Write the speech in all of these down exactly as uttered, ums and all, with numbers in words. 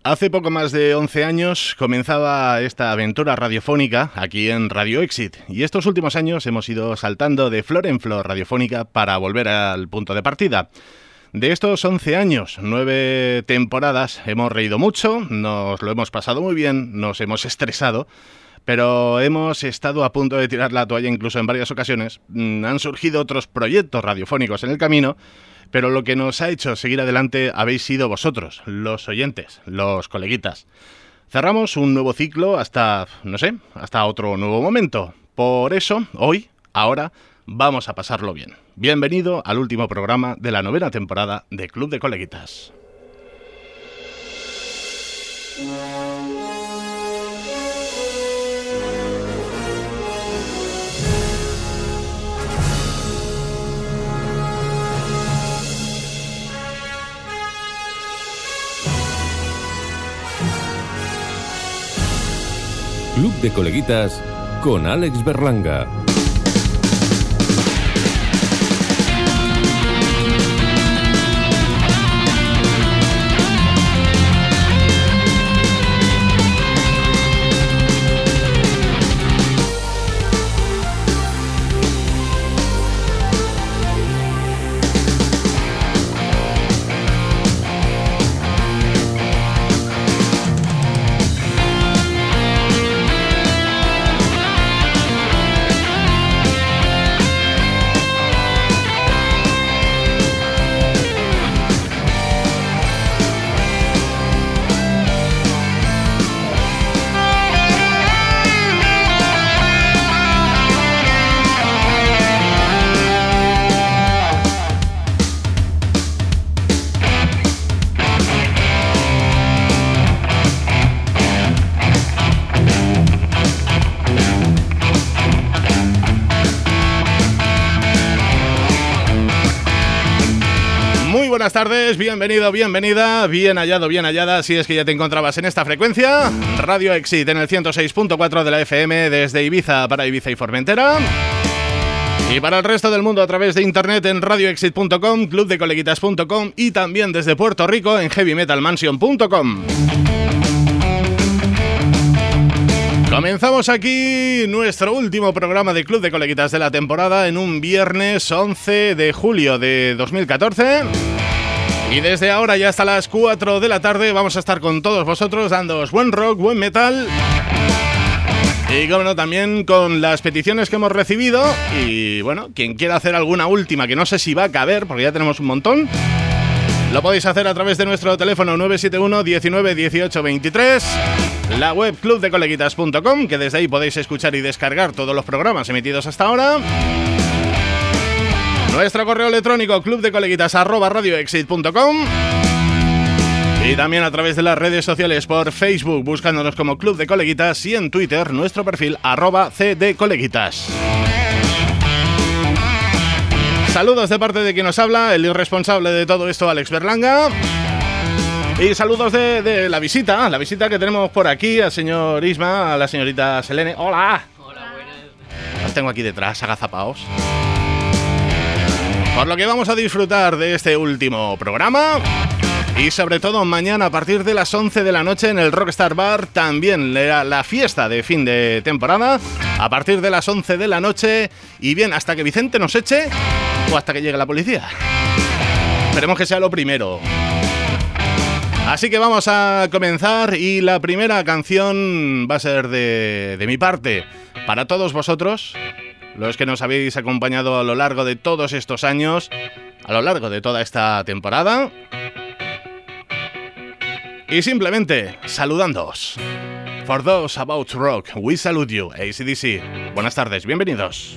Hace poco más de once años comenzaba esta aventura radiofónica aquí en Radio Exit, y estos últimos años hemos ido saltando de flor en flor radiofónica para volver al punto de partida. De estos once años, nueve temporadas, hemos reído mucho, nos lo hemos pasado muy bien, nos hemos estresado, pero hemos estado a punto de tirar la toalla incluso en varias ocasiones. Han surgido otros proyectos radiofónicos en el camino, pero lo que nos ha hecho seguir adelante habéis sido vosotros, los oyentes, los coleguitas. Cerramos un nuevo ciclo hasta, no sé, hasta otro nuevo momento. Por eso, hoy, ahora, vamos a pasarlo bien. Bienvenido al último programa de la novena temporada de Club de Coleguitas. Club de Coleguitas con Alex Berlanga. Buenas tardes, bienvenido, bienvenida, bien hallado, bien hallada, si es que ya te encontrabas en esta frecuencia. Radio Exit en el ciento seis punto cuatro de la F M desde Ibiza para Ibiza y Formentera. Y para el resto del mundo a través de internet en radio exit punto com, club de coleguitas punto com y también desde Puerto Rico en heavy metal mansion punto com. Comenzamos aquí nuestro último programa de Club de Coleguitas de la temporada en un viernes once de julio de dos mil catorce. Y desde ahora y hasta las cuatro de la tarde vamos a estar con todos vosotros dándoos buen rock, buen metal. Y como no, también con las peticiones que hemos recibido. Y bueno, quien quiera hacer alguna última, que no sé si va a caber porque ya tenemos un montón, lo podéis hacer a través de nuestro teléfono nueve siete uno, diecinueve, dieciocho, veintitrés. La web club de coleguitas punto com, que desde ahí podéis escuchar y descargar todos los programas emitidos hasta ahora. Nuestro correo electrónico club de coleguitas arroba radio exit punto com. Y también a través de las redes sociales por Facebook, buscándonos como Club de Coleguitas, y en Twitter nuestro perfil arroba cdcoleguitas. Saludos de parte de quien nos habla, el irresponsable de todo esto, Alex Berlanga. Y saludos de, de la visita, la visita que tenemos por aquí, al señor Isma, a la señorita Selene. ¡Hola! Hola, buenas. Los tengo aquí detrás, agazapaos. Por lo que vamos a disfrutar de este último programa. Y sobre todo mañana a partir de las once de la noche en el Rockstar Bar, también la, la fiesta de fin de temporada, a partir de las once de la noche, y bien, hasta que Vicente nos eche o hasta que llegue la policía. Esperemos que sea lo primero. Así que vamos a comenzar, y la primera canción va a ser de, de mi parte, para todos vosotros, los que nos habéis acompañado a lo largo de todos estos años, a lo largo de toda esta temporada. Y simplemente saludándoos. For those about rock, we salute you, A C D C. Buenas tardes, bienvenidos.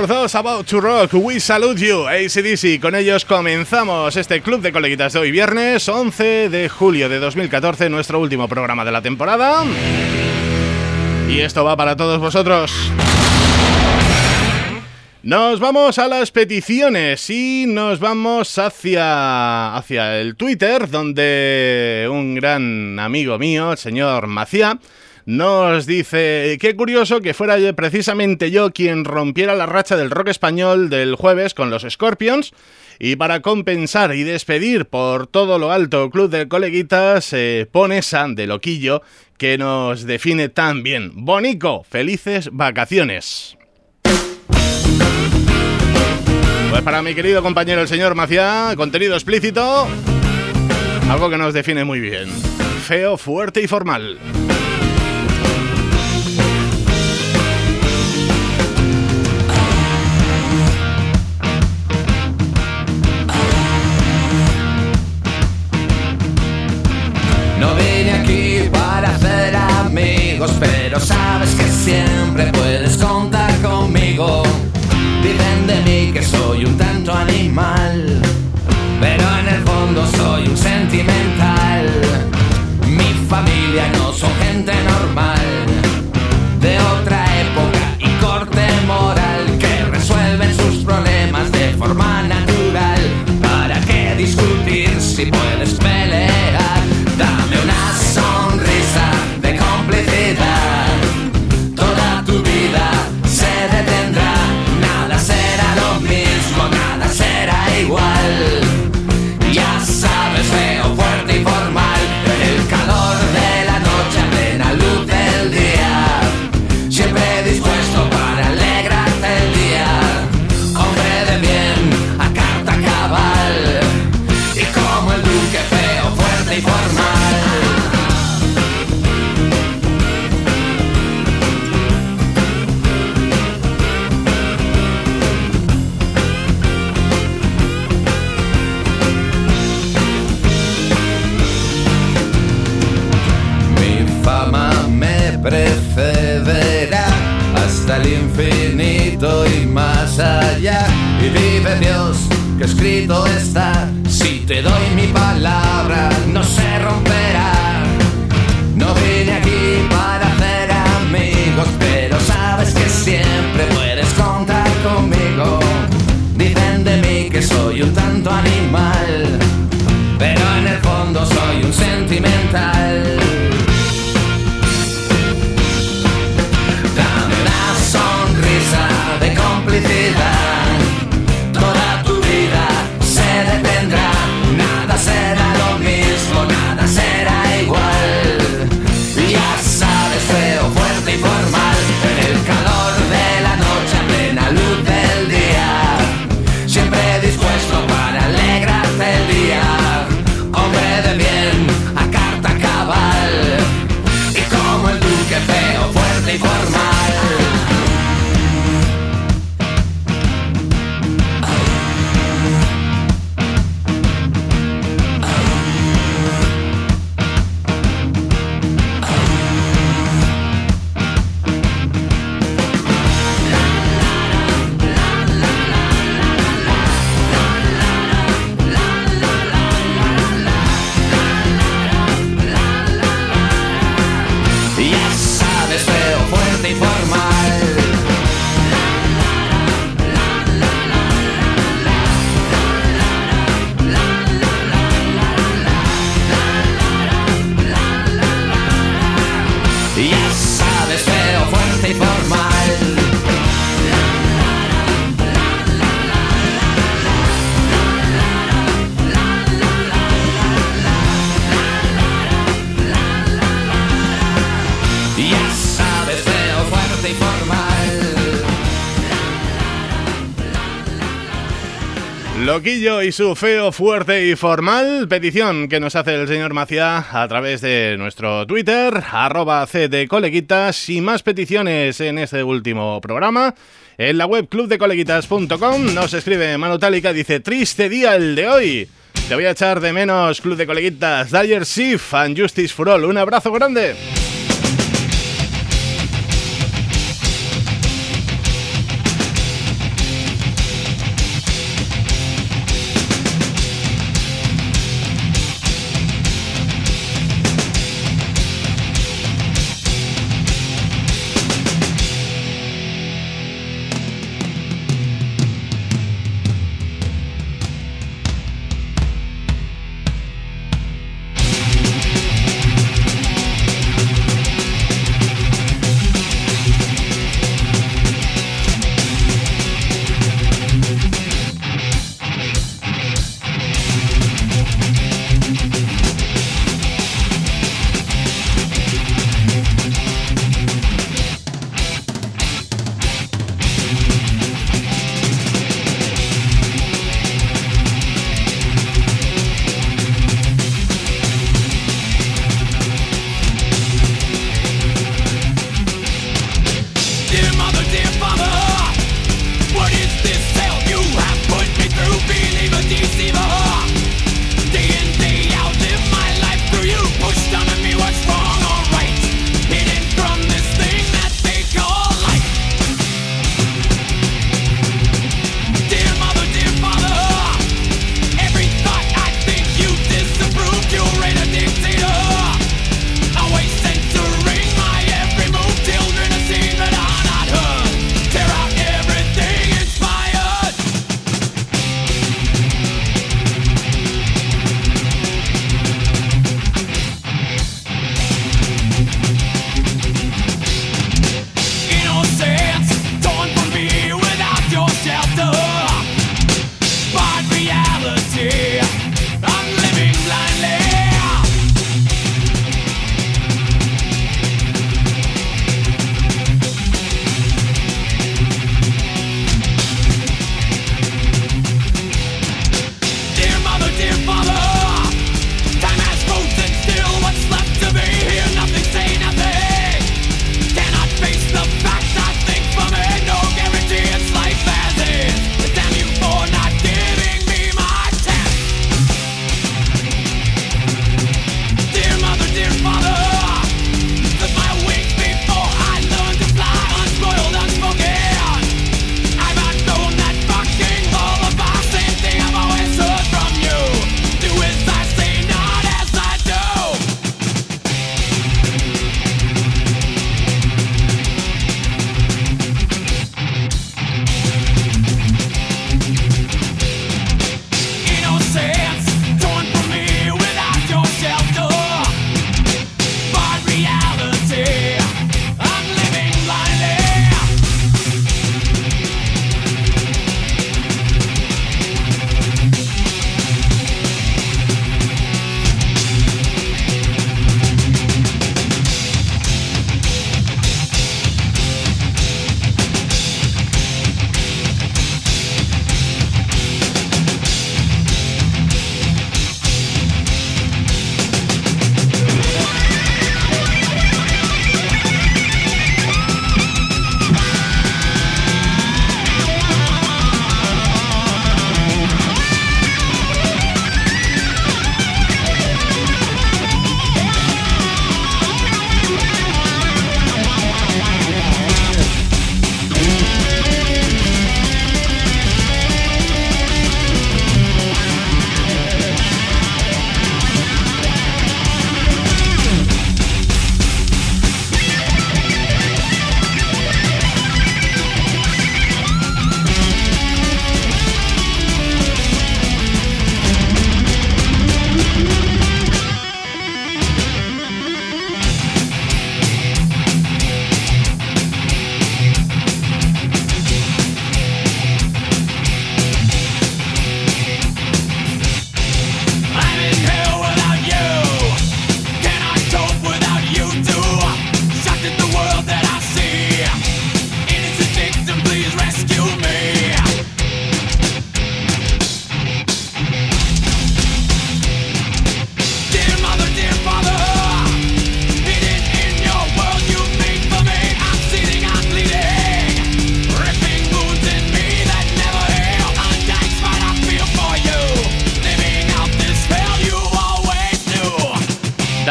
For those about to rock, we salute you, A C D C. Con ellos comenzamos este Club de Coleguitas de hoy, viernes once de julio de dos mil catorce, nuestro último programa de la temporada. Y esto va para todos vosotros. Nos vamos a las peticiones y nos vamos hacia, hacia el Twitter, donde un gran amigo mío, el señor Maciá, nos dice: qué curioso que fuera precisamente yo quien rompiera la racha del rock español del jueves con los Scorpions, y para compensar y despedir por todo lo alto Club de Coleguitas eh, pone esa de Loquillo que nos define tan bien. Bonico, felices vacaciones. Pues para mi querido compañero el señor Maciá, contenido explícito, algo que nos define muy bien: feo, fuerte y formal. No vine aquí para hacer amigos, pero sabes que siempre puedes contar conmigo. Dicen de mí que soy un tanto animal, pero en el fondo soy un sentimental. Mi familia no son gente normal, de otra época y corte moral, que resuelven sus problemas de forma natural. ¿Para qué discutir si puedes pelear? Dame una sonrisa de complicidad, toda tu vida se detendrá. Nada será lo mismo, nada será igual. Ya sabes, feo, fuerte y formal, en el calor de la noche, a plena luz del día, siempre dispuesto para alegrarte el día. Hombre de bien, a carta cabal, y como el duque, feo, fuerte y formal. Precederá hasta el infinito y más allá. Y vive Dios que escrito está: si te doy mi palabra no se romperá. No vine aquí para hacer amigos, pero sabes que siempre puedes contar conmigo. Dicen de mí que soy un tanto animal, pero en el fondo soy un sentimental. Sonrisa de complicidad, toda tu vida se detendrá. Nada será lo mismo, nada será igual. Ya sabes, feo, fuerte y formal, en el calor de la noche, a plena luz del día, siempre dispuesto para alegrarte el día. Hombre de bien, a carta cabal, y como el duque, feo, fuerte y formal. Loquillo y su feo, fuerte y formal. Petición que nos hace el señor Maciá a través de nuestro Twitter, arroba C de Coleguitas, y más peticiones en este último programa. En la web club de coleguitas punto com nos escribe Manu Tálica, dice: triste día el de hoy. Te voy a echar de menos, Club de Coleguitas. Dire Sif and Justice for All. Un abrazo grande.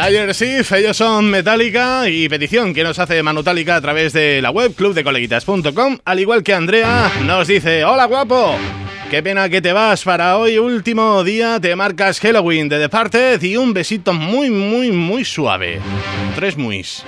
Dire Sif, ellos son Metallica y petición que nos hace Manutálica a través de la web club de coleguitas punto com, al igual que Andrea nos dice: hola guapo, qué pena que te vas, para hoy último día te marcas Halloween de The Departed y un besito muy muy muy suave. Tres muis.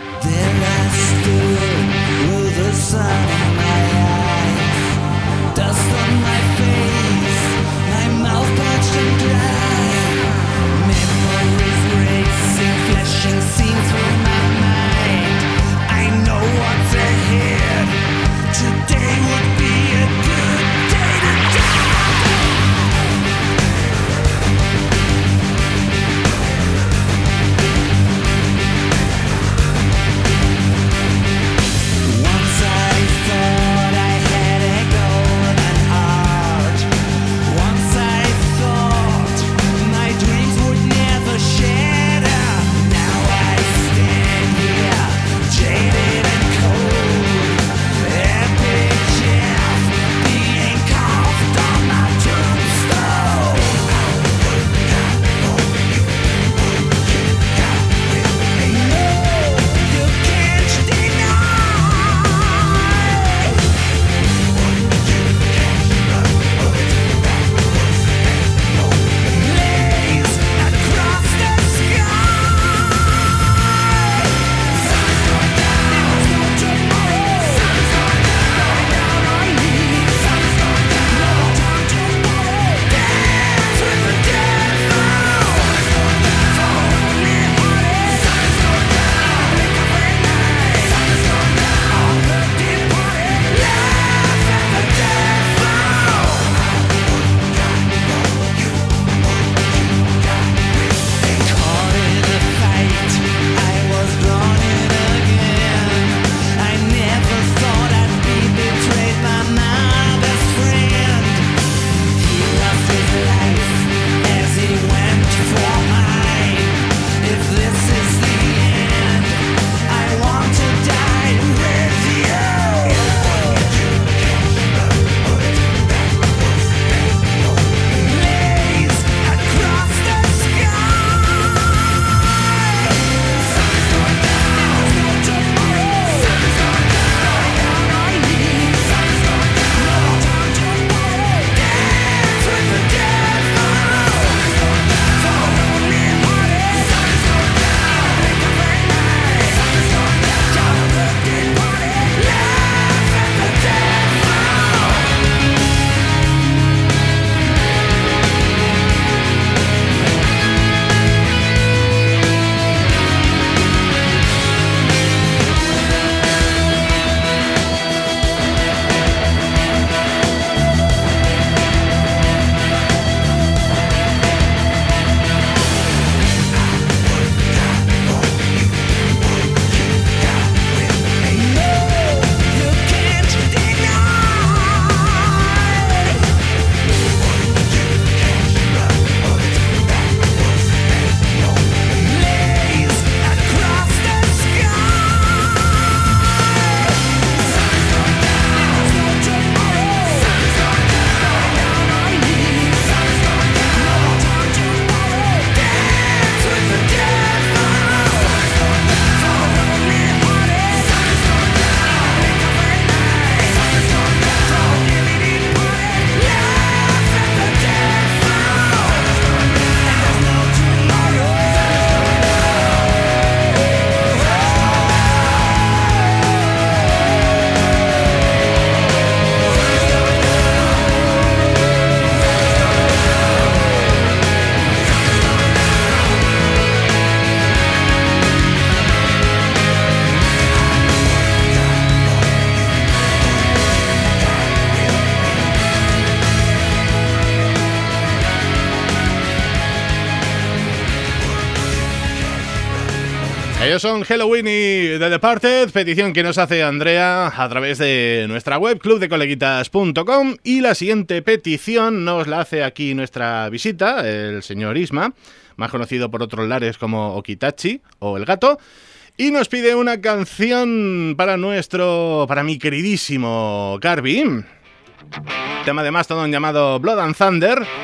Ellos son Halloween y The Departed, petición que nos hace Andrea a través de nuestra web club de coleguitas punto com, y la siguiente petición nos la hace aquí nuestra visita, el señor Isma, más conocido por otros lares como Okitachi o El Gato, y nos pide una canción para nuestro, para mi queridísimo Garby, tema de Mastodon llamado Blood and Thunder,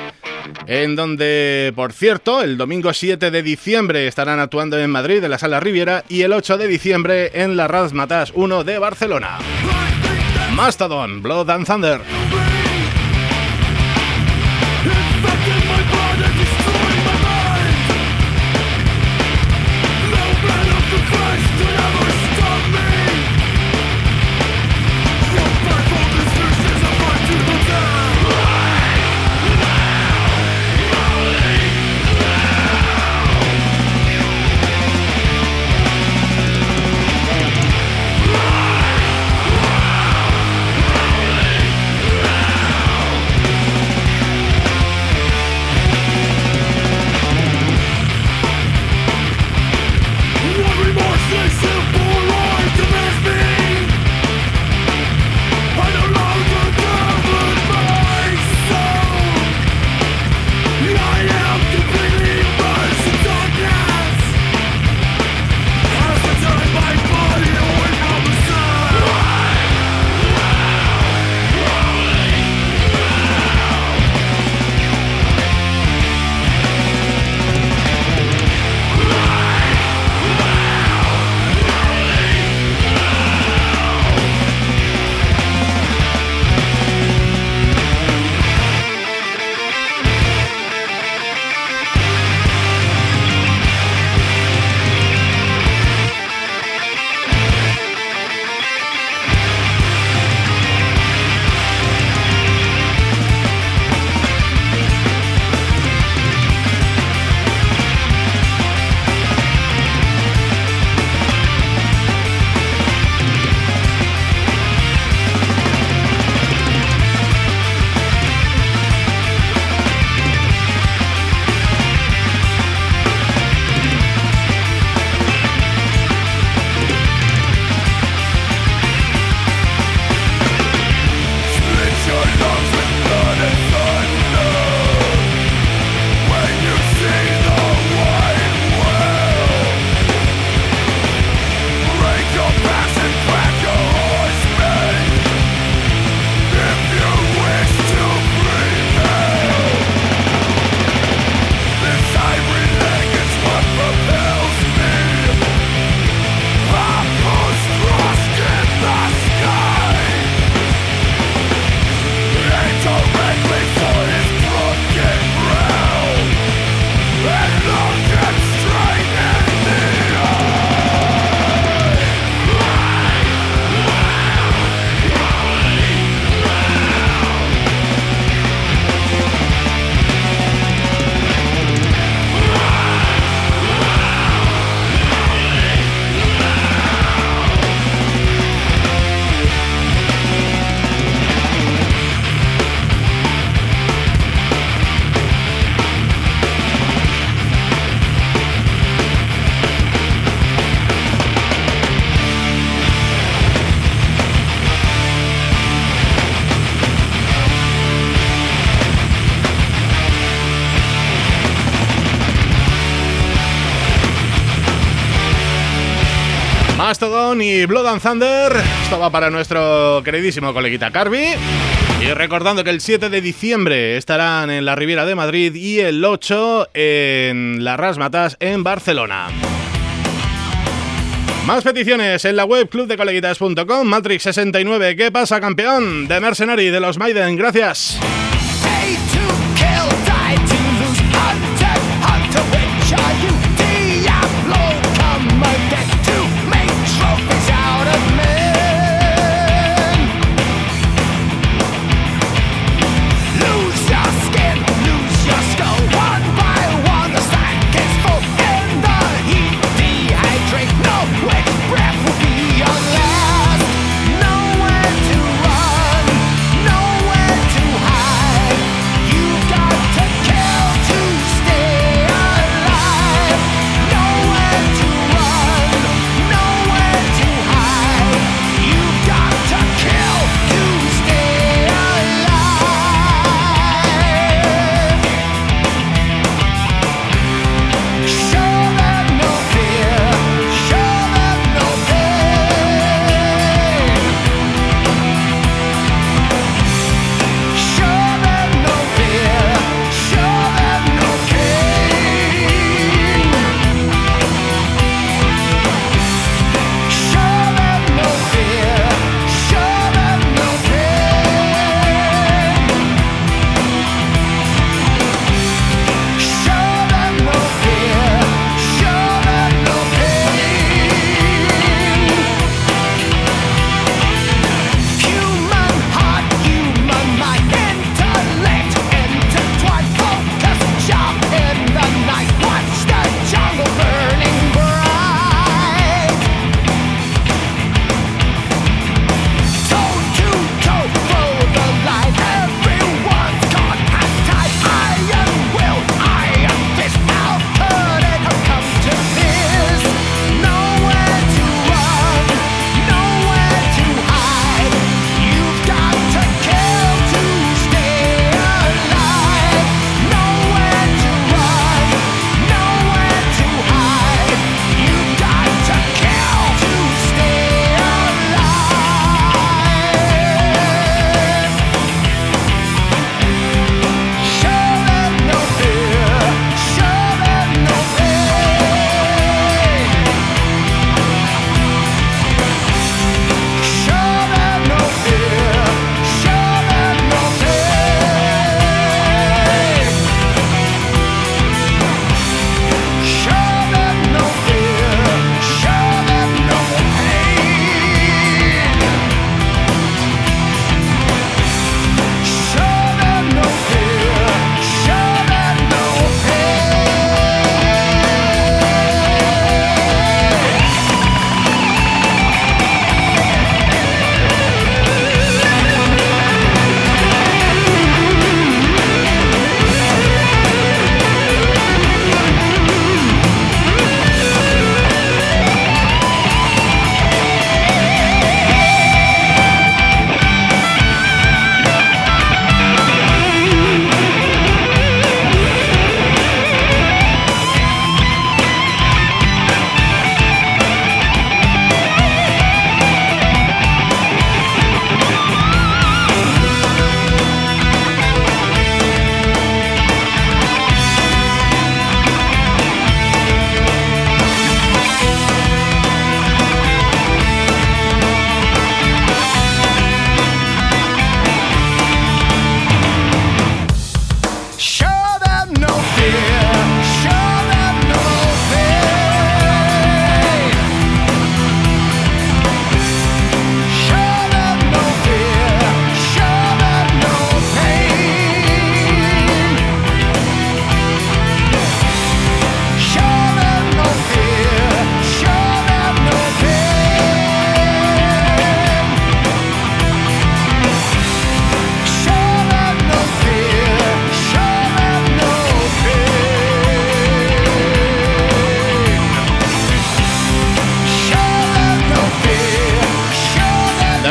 en donde, por cierto, el domingo siete de diciembre estarán actuando en Madrid, en la Sala Riviera, y el ocho de diciembre en la Razzmatazz uno de Barcelona. Mastodon, Blood and Thunder. Mastodon y Blood and Thunder. Esto va para nuestro queridísimo coleguita Carby. Y recordando que el siete de diciembre estarán en la Riviera de Madrid y el ocho en la Razzmatazz en Barcelona. Más peticiones en la web club de coleguitas punto com. Matrix sesenta y nueve, ¿qué pasa, campeón? De Mercenary, de los Maiden, gracias. Alive.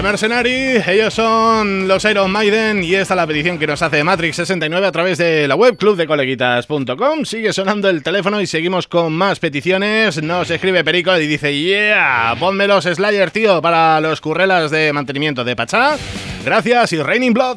Mercenary, ellos son los Iron Maiden y esta es la petición que nos hace Matrix sesenta y nueve a través de la web club de coleguitas punto com. Sigue sonando el teléfono y seguimos con más peticiones. Nos escribe Perico y dice: yeah, ponme los Slayer, tío, para los currelas de mantenimiento de Pachá. Gracias y Raining Blood.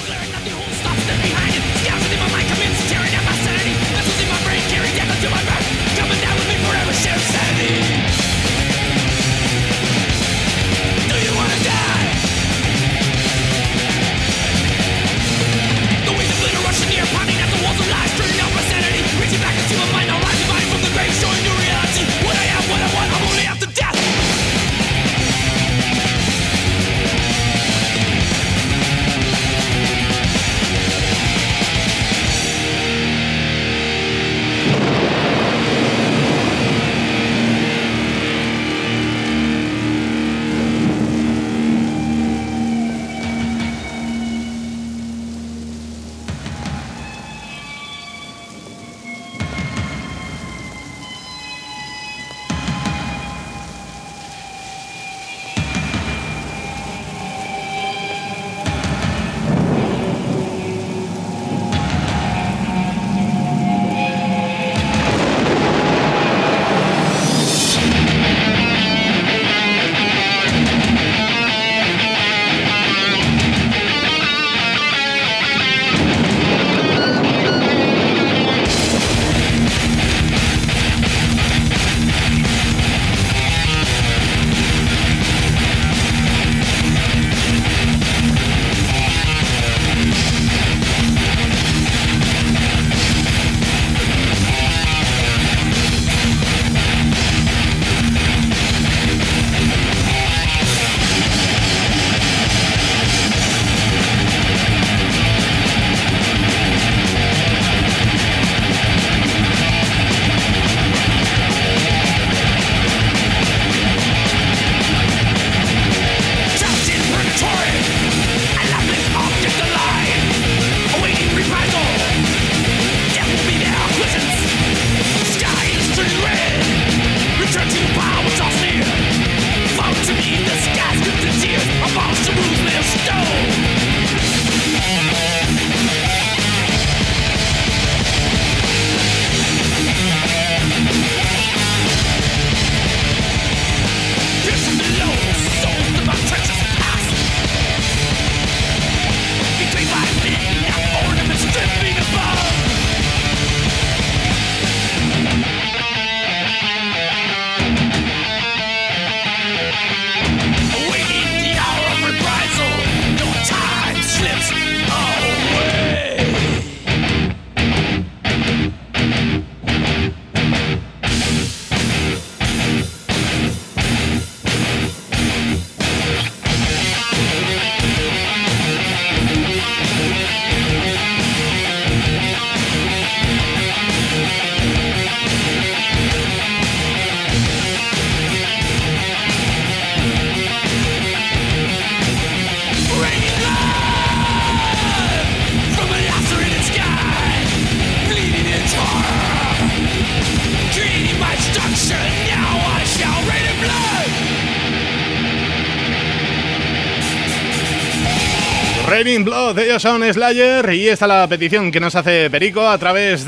Raining Blood, ellos son Slayer y esta es la petición que nos hace Perico a través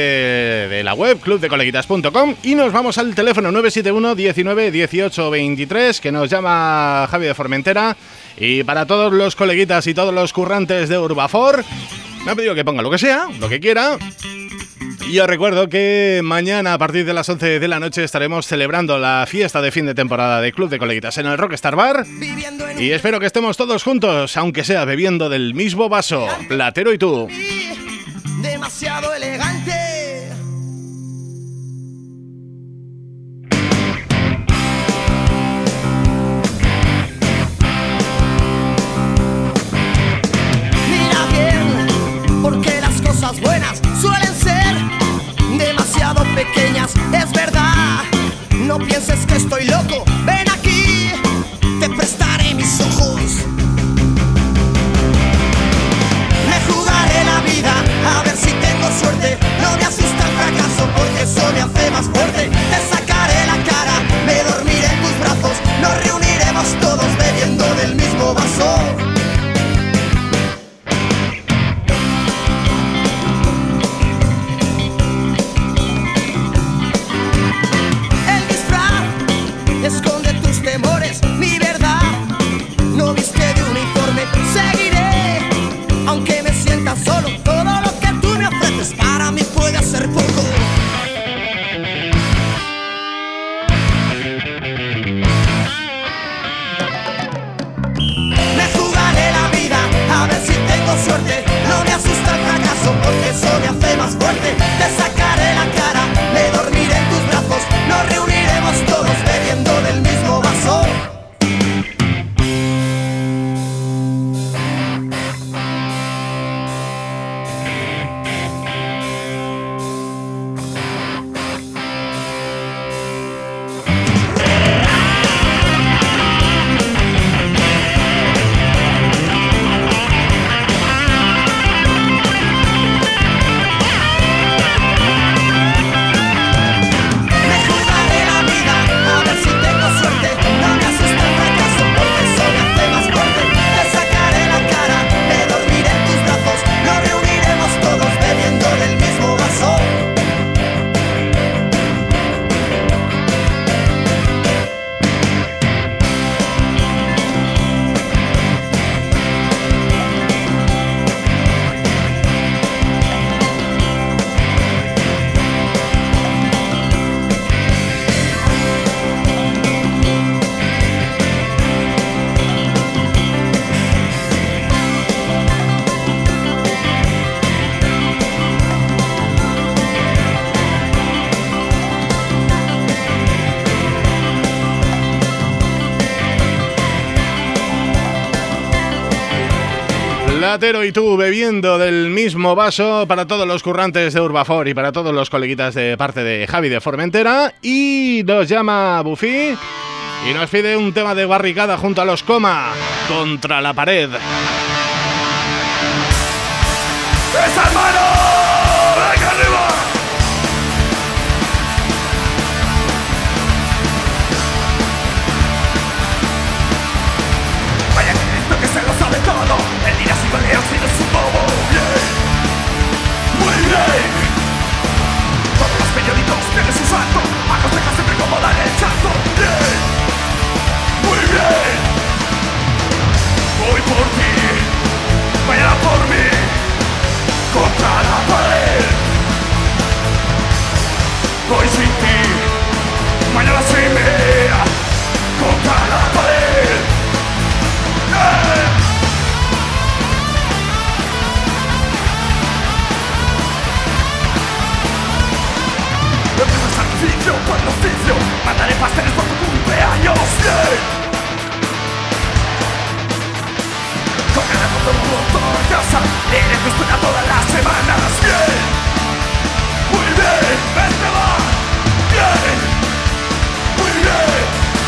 de, de la web club de coleguitas punto com y nos vamos al teléfono nueve siete uno diecinueve dieciocho veintitrés que nos llama Javi de Formentera y para todos los coleguitas y todos los currantes de Urbafor me ha pedido que ponga lo que sea, lo que quiera. Y os recuerdo que mañana a partir de las once de la noche estaremos celebrando la fiesta de fin de temporada de Club de Coleguitas en el Rockstar Bar. Y espero que estemos todos juntos, aunque sea bebiendo del mismo vaso. Platero y tú. Demasiado elegante. Mira bien, porque las cosas buenas suelen ser demasiado pequeñas, es verdad. No pienses que estoy loco, ven aquí, te prestaré mis ojos. Me jugaré la vida, a ver si tengo suerte. No me has Platero y tú bebiendo del mismo vaso para todos los currantes de Urbafor y para todos los coleguitas de parte de Javi de Formentera. Y nos llama Buffy y nos pide un tema de Barricada junto a los Coma, Contra la pared. ¡Esa hermano! ¡Venga arriba! Vaya que esto que se lo sabe todo. El dirá si vale óxido es un bobo. Bien, muy bien. Todos los periódicos tienen su salto. Aconseja siempre cómo dar el salto. Bien, muy bien. Voy por ti, vaya por mí. Contra la pared. Voy sin ti, mañana se mea. Contra la pared. ¡Eh! Empieza sacrificio por el oficio. Mandaré pasteles por tu cumpleaños. Bien. Correré por todo el mundo en casa. Leeré tu historia todas las semanas. Bien. Muy bien. Esteban. Bien. Muy bien.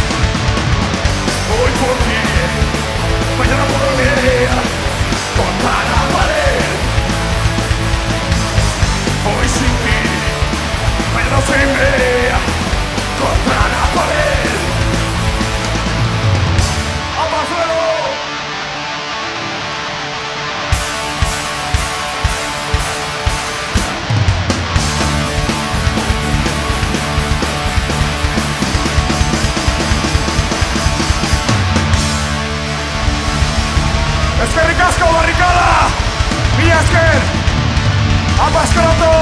Voy por ti. Mañana por dormir. Contra la pared. Voy sin ti. Mañana sin mí. Contra la pared. ¡Vamos luego! Eskerrik asko Barrikada! Mila esker! Apa eskeroto!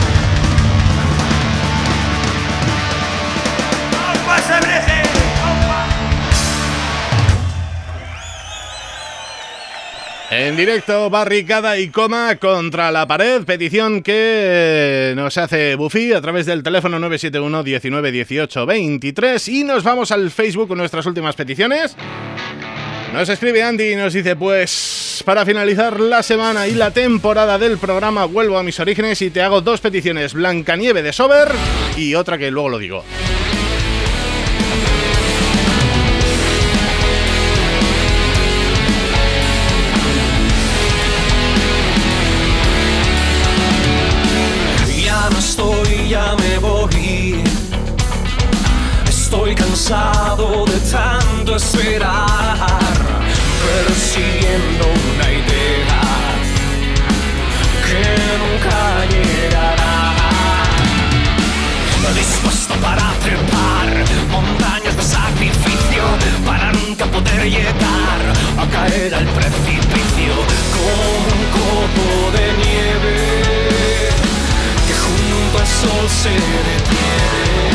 Aupa sebreje! Aupa! En directo, Barricada y Coma contra la pared, petición que nos hace Buffy a través del teléfono nueve siete uno, diecinueve, dieciocho, veintitrés. Y nos vamos al Facebook con nuestras últimas peticiones. Nos escribe Andy y nos dice: pues para finalizar la semana y la temporada del programa vuelvo a mis orígenes y te hago dos peticiones, Blancanieve de Sober y otra que luego lo digo. Ya no estoy, ya me voy. Estoy cansado de tanto esperar, persiguiendo una idea que nunca llegará. Dispuesto para trepar montañas de sacrificio, para nunca poder llegar a caer al precipicio, como un copo de nieve que junto al sol se detiene.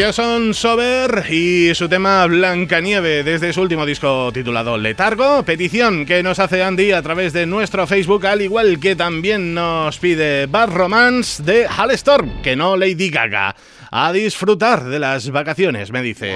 Ellos son Sober y su tema Blancanieve desde su último disco titulado Letargo. Petición que nos hace Andy a través de nuestro Facebook, al igual que también nos pide Bad Romance de Halestorm, que no Lady Gaga. A disfrutar de las vacaciones, me dice.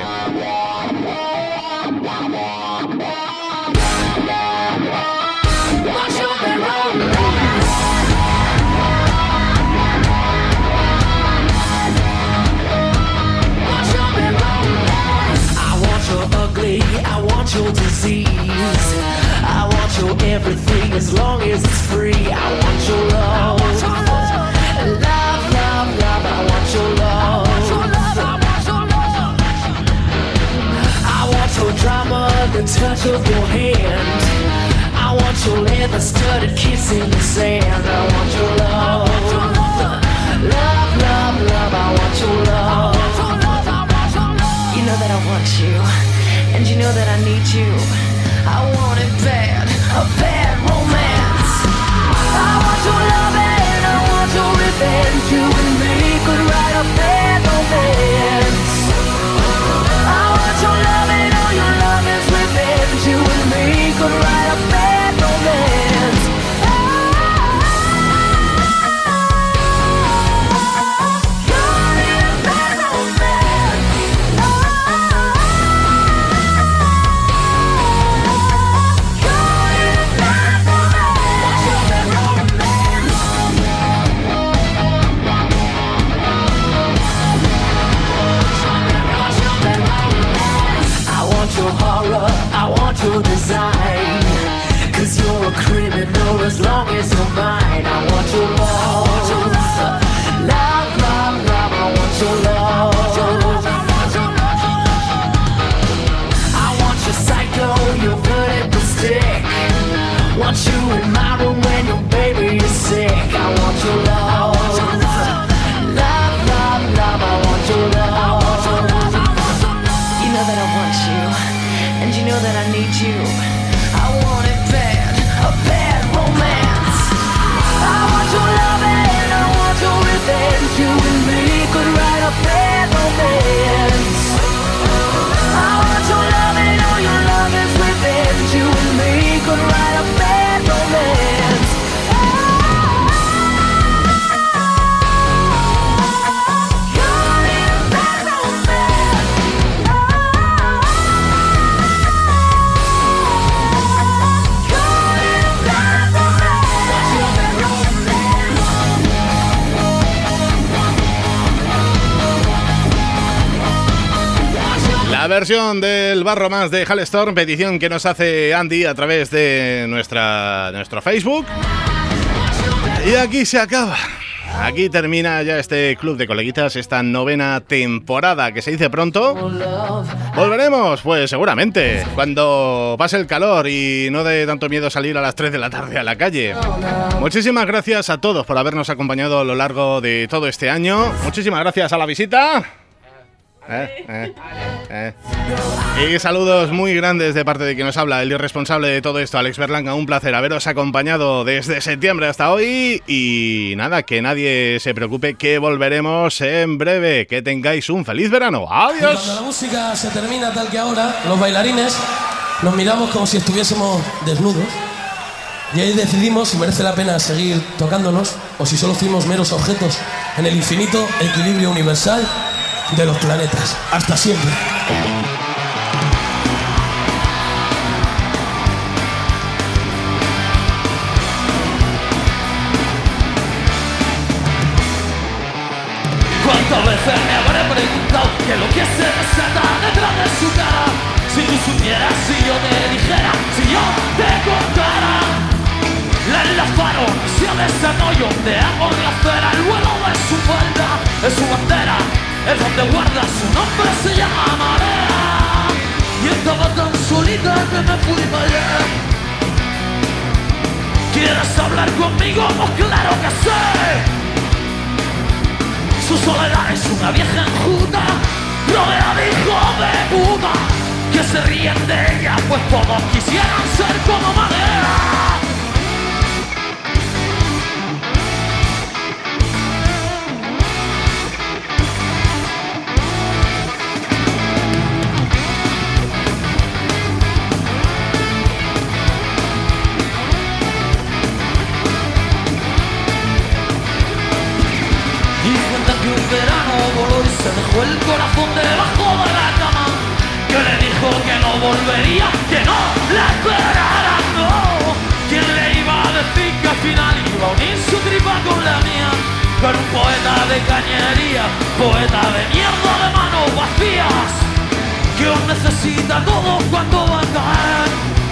I want your disease. I want your everything as long as it's free. I want your love. Love, love, love. I want your love. I want your drama, the touch of your hand. I want your leather studded kiss in the sand. I want your love. Love, love, love. I want your love. You know that I want you. And you know that I need you. I want it bad, a bad romance. I want your love and I want your revenge. You and me could write a bad romance. I want your love and all your love is revenge. You and me could write a bad romance. I want your design, cause you're a criminal as long as you're mine. I want your love. Love, love, love. I want your love. I want your psycho, your vertical stick. Want you in my room when your baby is sick. I want your love. Love, love, love. I want your love. You know that I want you. And you know that I need you. I want it bad, a bad romance. I want your love and I want your revenge. You and me could write a bad romance. I want your love and all your love is revenge. You and me could write a bad romance. La versión del Bad Romance de Halestorm, petición que nos hace Andy a través de nuestra, nuestro Facebook. Y aquí se acaba. Aquí termina ya este Club de Coleguitas, esta novena temporada, que se dice pronto. ¿Volveremos? Pues seguramente, cuando pase el calor y no dé tanto miedo salir a las tres de la tarde a la calle. Muchísimas gracias a todos por habernos acompañado a lo largo de todo este año. Muchísimas gracias a la visita. Eh, eh, eh. Y saludos muy grandes de parte de quien nos habla, el irresponsable de todo esto, Alex Berlanga. Un placer haberos acompañado desde septiembre hasta hoy. Y nada, que nadie se preocupe, que volveremos en breve. Que tengáis un feliz verano. Adiós. Cuando la música se termina tal que ahora, los bailarines nos miramos como si estuviésemos desnudos. Y ahí decidimos si merece la pena seguir tocándonos o si solo fuimos meros objetos en el infinito equilibrio universal de los planetas. Hasta siempre. ¿Cuántas veces me habré preguntado qué es lo que se desata detrás de su cara? Si tú supieras, si yo te dijera, si yo te contara. La enlazaron, si a desarrollo de agua de acera, el vuelo de su falda, es su bandera, es donde guarda su nombre, se llama marea. Y estaba tan solita que me fui para allá. ¿Quieres hablar conmigo? Pues claro que sé. Su soledad es una vieja enjuta, rodeada de hijos de puta, que se ríen de ella, pues todos quisieran ser como madera. dejó el corazón debajo de la cama, que le dijo que no volvería, que no la esperara, no. ¿Quién le iba a decir que al final iba a unir su tripa con la mía? Pero un poeta de cañería, poeta de mierda de manos vacías, que os necesita a todos cuando va a caer,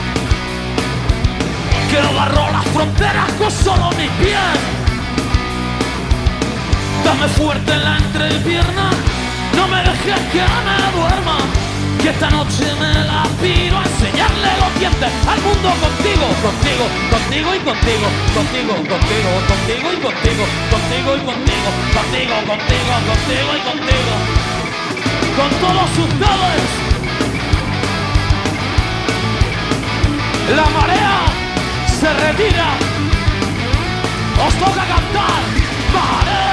que barró las fronteras con solo mis pies. Dame fuerte en la entrepierna, no me dejes que me duerma, que esta noche me la piro a enseñarle los dientes al mundo contigo, contigo, contigo y contigo, contigo, contigo, contigo y contigo, contigo y contigo, contigo, contigo, contigo y contigo, con todos ustedes. La marea se retira, os toca cantar. Marea.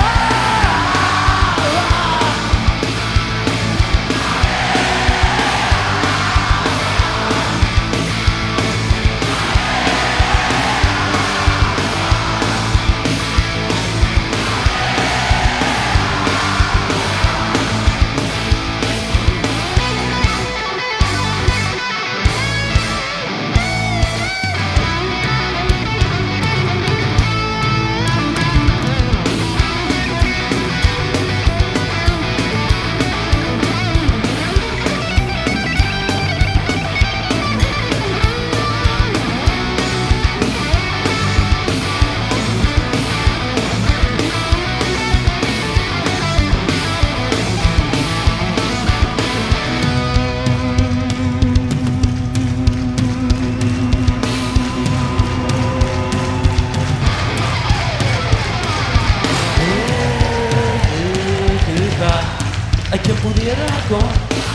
Hay quien pudiera con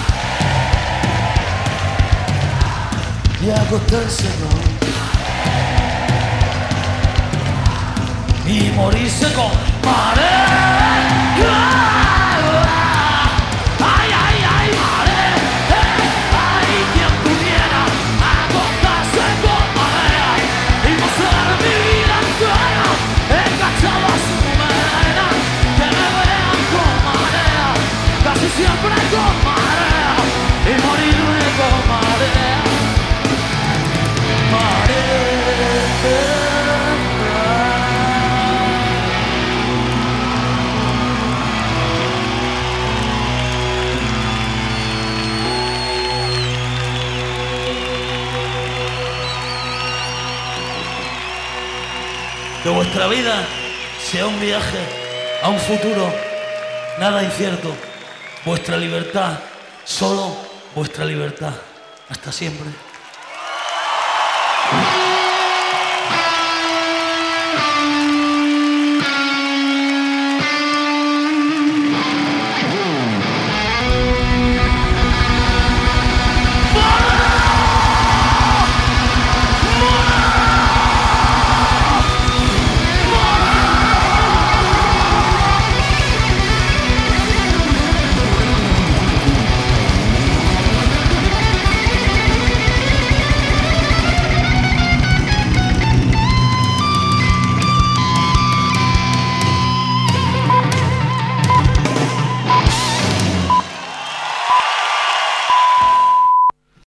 y acostarse con y morirse con marea. Ay, ay, ay, marea. Hay quien pudiera acostarse con marea y pasar mi vida entera enganchado a su melena, que me vean con marea, casi siempre con marea, y morirme con marea. Que vuestra vida sea un viaje a un futuro nada incierto. Vuestra libertad, solo vuestra libertad. Hasta siempre.